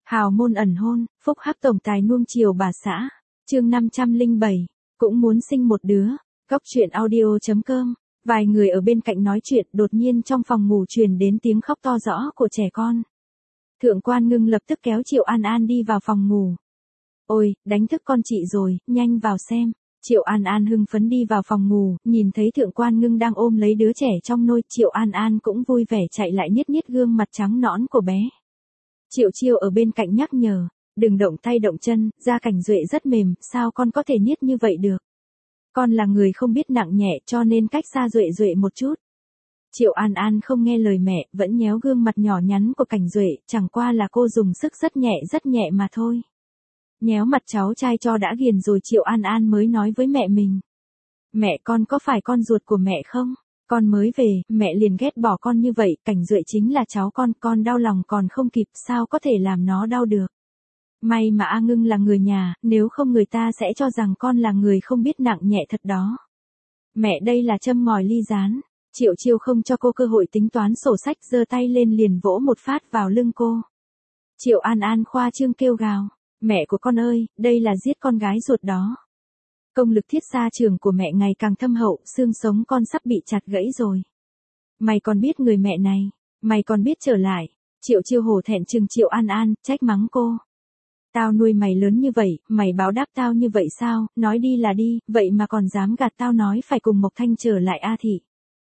Hào môn ẩn hôn, phúc hắc tổng tài nuông chiều bà xã. Chương 507, cũng muốn sinh một đứa. Góc truyện audio.com. Vài người ở bên cạnh nói chuyện, đột nhiên trong phòng ngủ truyền đến tiếng khóc to rõ của trẻ con. Thượng quan Ngưng lập tức kéo Triệu An An đi vào phòng ngủ. Ôi, đánh thức con chị rồi, nhanh vào xem. Triệu An An hưng phấn đi vào phòng ngủ, nhìn thấy Thượng quan Ngưng đang ôm lấy đứa trẻ trong nôi, Triệu An An cũng vui vẻ chạy lại niết niết gương mặt trắng nõn của bé. Triệu Chiêu ở bên cạnh nhắc nhở, đừng động tay động chân, da Cảnh Duệ rất mềm, sao con có thể niết như vậy được? Con là người không biết nặng nhẹ cho nên cách xa Duệ Duệ một chút. Triệu An An không nghe lời mẹ, vẫn nhéo gương mặt nhỏ nhắn của Cảnh Duệ, chẳng qua là cô dùng sức rất nhẹ mà thôi. Nhéo mặt cháu trai cho đã ghiền rồi Triệu An An mới nói với mẹ mình. Mẹ, con có phải con ruột của mẹ không? Con mới về, mẹ liền ghét bỏ con như vậy, Cảnh Duệ chính là cháu con đau lòng còn không kịp, sao có thể làm nó đau được. May mà A Ngưng là người nhà, nếu không người ta sẽ cho rằng con là người không biết nặng nhẹ thật đó. Mẹ, đây là châm ngòi ly gián. Triệu Chiêu không cho cô cơ hội tính toán sổ sách, giơ tay lên liền vỗ một phát vào lưng cô. Triệu An An khoa trương kêu gào, mẹ của con ơi, đây là giết con gái ruột đó. Công lực thiết xa trường của mẹ ngày càng thâm hậu, xương sống con sắp bị chặt gãy rồi. Mày còn biết người mẹ này, mày còn biết trở lại. Triệu Chiêu hổ thẹn chừng Triệu An An, trách mắng cô. Tao nuôi mày lớn như vậy, mày báo đáp tao như vậy sao, nói đi là đi, vậy mà còn dám gạt tao nói phải cùng Mộc Thanh trở lại A Thị.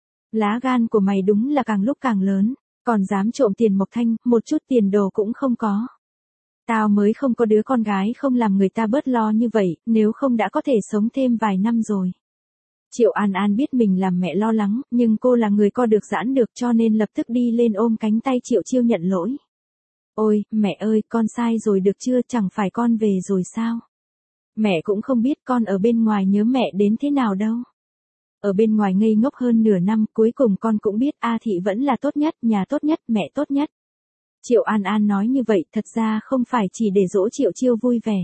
Lá gan của mày đúng là càng lúc càng lớn, còn dám trộm tiền Mộc Thanh, một chút tiền đồ cũng không có. Tao mới không có đứa con gái không làm người ta bớt lo như vậy, nếu không đã có thể sống thêm vài năm rồi. Triệu An An biết mình làm mẹ lo lắng, nhưng cô là người co được giãn được cho nên lập tức đi lên ôm cánh tay Triệu Chiêu nhận lỗi. Ôi, mẹ ơi, con sai rồi được chưa, chẳng phải con về rồi sao? Mẹ cũng không biết con ở bên ngoài nhớ mẹ đến thế nào đâu. Ở bên ngoài ngây ngốc hơn nửa năm, cuối cùng con cũng biết A Thị vẫn là tốt nhất, nhà tốt nhất, mẹ tốt nhất. Triệu An An nói như vậy thật ra không phải chỉ để dỗ Triệu Chiêu vui vẻ.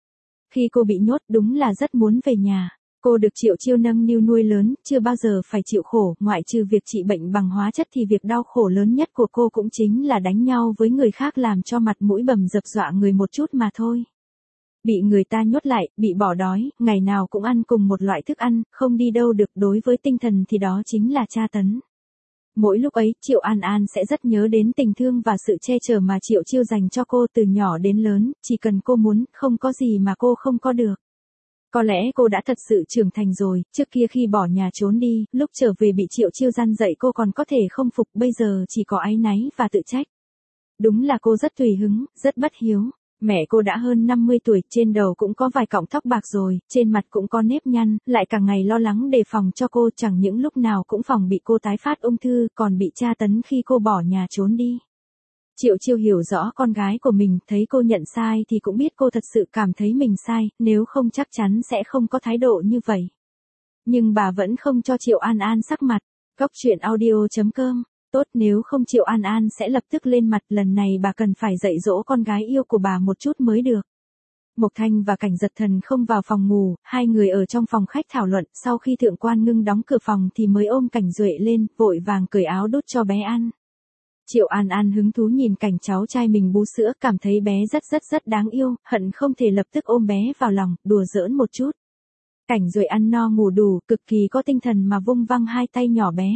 Khi cô bị nhốt đúng là rất muốn về nhà. Cô được Triệu Chiêu nâng niu nuôi lớn, chưa bao giờ phải chịu khổ, ngoại trừ việc trị bệnh bằng hóa chất thì việc đau khổ lớn nhất của cô cũng chính là đánh nhau với người khác làm cho mặt mũi bầm dập dọa người một chút mà thôi. Bị người ta nhốt lại, bị bỏ đói, ngày nào cũng ăn cùng một loại thức ăn, không đi đâu được, đối với tinh thần thì đó chính là tra tấn. Mỗi lúc ấy, Triệu An An sẽ rất nhớ đến tình thương và sự che chở mà Triệu Chiêu dành cho cô từ nhỏ đến lớn, chỉ cần cô muốn, không có gì mà cô không có được. Có lẽ cô đã thật sự trưởng thành rồi, trước kia khi bỏ nhà trốn đi, lúc trở về bị Triệu Chiêu răn dạy cô còn có thể không phục, bây giờ chỉ có áy náy và tự trách. Đúng là cô rất tùy hứng, rất bất hiếu. Mẹ cô đã hơn 50 tuổi, trên đầu cũng có vài cọng tóc bạc rồi, trên mặt cũng có nếp nhăn, lại cả ngày lo lắng đề phòng cho cô, chẳng những lúc nào cũng phòng bị cô tái phát ung thư, còn bị tra tấn khi cô bỏ nhà trốn đi. Triệu Chiêu hiểu rõ con gái của mình, thấy cô nhận sai thì cũng biết cô thật sự cảm thấy mình sai, nếu không chắc chắn sẽ không có thái độ như vậy. Nhưng bà vẫn không cho Triệu An An sắc mặt. Góc truyện audio.com. Tốt, nếu không Triệu An An sẽ lập tức lên mặt, lần này bà cần phải dạy dỗ con gái yêu của bà một chút mới được. Mộc Thanh và Cảnh Giật Thần không vào phòng ngủ, hai người ở trong phòng khách thảo luận, sau khi Thượng quan Ngưng đóng cửa phòng thì mới ôm Cảnh Duệ lên, vội vàng cởi áo đút cho bé ăn. Triệu An An hứng thú nhìn cảnh cháu trai mình bú sữa, cảm thấy bé rất đáng yêu, hận không thể lập tức ôm bé vào lòng, đùa giỡn một chút. Cảnh Duệ ăn no ngủ đủ, cực kỳ có tinh thần mà vung văng hai tay nhỏ bé.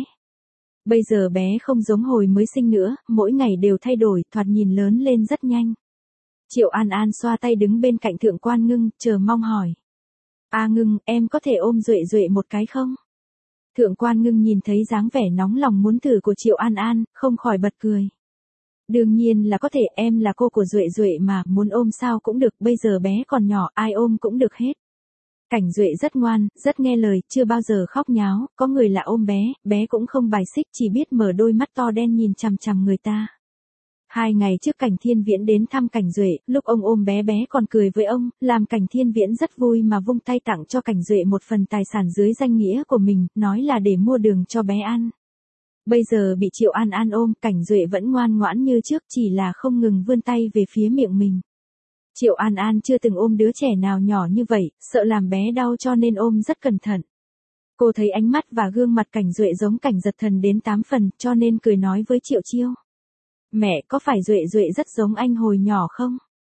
Bây giờ bé không giống hồi mới sinh nữa, mỗi ngày đều thay đổi, thoạt nhìn lớn lên rất nhanh. Triệu An An xoa tay đứng bên cạnh Thượng quan Ngưng, chờ mong hỏi. A Ngưng, em có thể ôm Duệ Duệ một cái không? Thượng quan Ngưng nhìn thấy dáng vẻ nóng lòng muốn thử của Triệu An An, không khỏi bật cười. Đương nhiên là có thể, em là cô của Duệ Duệ mà, muốn ôm sao cũng được, bây giờ bé còn nhỏ, ai ôm cũng được hết. Cảnh Duệ rất ngoan, rất nghe lời, chưa bao giờ khóc nháo, có người là ôm bé, bé cũng không bài xích, chỉ biết mở đôi mắt to đen nhìn chằm chằm người ta. 2 ngày trước Cảnh Thiên Viễn đến thăm Cảnh Duệ, lúc ông ôm bé bé còn cười với ông, làm Cảnh Thiên Viễn rất vui mà vung tay tặng cho Cảnh Duệ một phần tài sản dưới danh nghĩa của mình, nói là để mua đường cho bé ăn. Bây giờ bị Triệu An An ôm, Cảnh Duệ vẫn ngoan ngoãn như trước, chỉ là không ngừng vươn tay về phía miệng mình. Triệu An An chưa từng ôm đứa trẻ nào nhỏ như vậy, sợ làm bé đau cho nên ôm rất cẩn thận. Cô thấy ánh mắt và gương mặt Cảnh Duệ giống Cảnh Giật Thần đến 8 phần, cho nên cười nói với Triệu Chiêu. Mẹ, có phải Duệ Duệ rất giống anh hồi nhỏ không?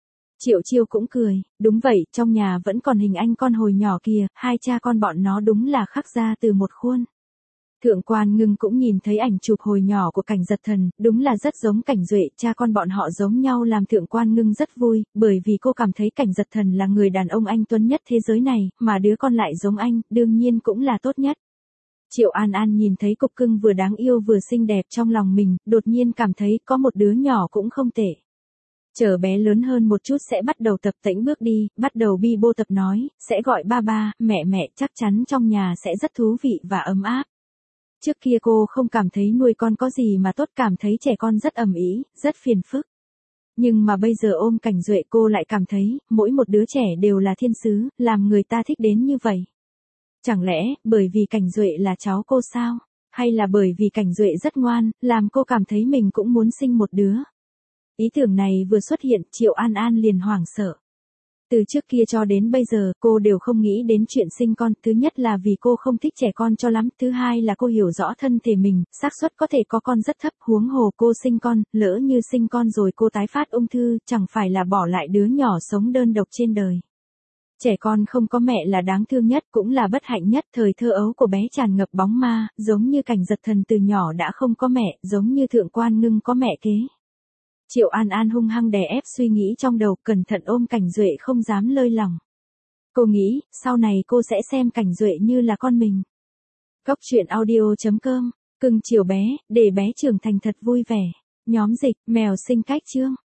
Triệu Chiêu cũng cười, đúng vậy, trong nhà vẫn còn hình anh con hồi nhỏ kìa, hai cha con bọn nó đúng là khắc ra từ một khuôn. Thượng quan Ngưng cũng nhìn thấy ảnh chụp hồi nhỏ của Cảnh Giật Thần, đúng là rất giống Cảnh Duệ, cha con bọn họ giống nhau làm Thượng quan Ngưng rất vui, bởi vì cô cảm thấy Cảnh Giật Thần là người đàn ông anh tuấn nhất thế giới này, mà đứa con lại giống anh, đương nhiên cũng là tốt nhất. Triệu An An nhìn thấy cục cưng vừa đáng yêu vừa xinh đẹp trong lòng mình, đột nhiên cảm thấy có một đứa nhỏ cũng không tệ. Chờ bé lớn hơn một chút sẽ bắt đầu tập tễnh bước đi, bắt đầu bi bô tập nói, sẽ gọi ba ba, mẹ mẹ, chắc chắn trong nhà sẽ rất thú vị và ấm áp. Trước kia cô không cảm thấy nuôi con có gì mà tốt, cảm thấy trẻ con rất ầm ĩ, rất phiền phức. Nhưng mà bây giờ ôm Cảnh Duệ cô lại cảm thấy, mỗi một đứa trẻ đều là thiên sứ, làm người ta thích đến như vậy. Chẳng lẽ, bởi vì Cảnh Duệ là cháu cô sao? Hay là bởi vì Cảnh Duệ rất ngoan, làm cô cảm thấy mình cũng muốn sinh một đứa? Ý tưởng này vừa xuất hiện, Triệu An An liền hoảng sợ. Từ trước kia cho đến bây giờ, cô đều không nghĩ đến chuyện sinh con, thứ nhất là vì cô không thích trẻ con cho lắm, thứ hai là cô hiểu rõ thân thể mình, xác suất có thể có con rất thấp, huống hồ cô sinh con, lỡ như sinh con rồi cô tái phát ung thư, chẳng phải là bỏ lại đứa nhỏ sống đơn độc trên đời. Trẻ con không có mẹ là đáng thương nhất, cũng là bất hạnh nhất, thời thơ ấu của bé tràn ngập bóng ma, giống như Cảnh Giật Thần từ nhỏ đã không có mẹ, giống như Thượng quan Ngưng có mẹ kế. Triệu An An hung hăng đè ép suy nghĩ trong đầu, cẩn thận ôm Cảnh Duệ không dám lơi lỏng. Cô nghĩ, sau này cô sẽ xem Cảnh Duệ như là con mình. Góc truyện audio.com, cưng chiều bé, để bé trưởng thành thật vui vẻ. Nhóm dịch, mèo sinh cách chương.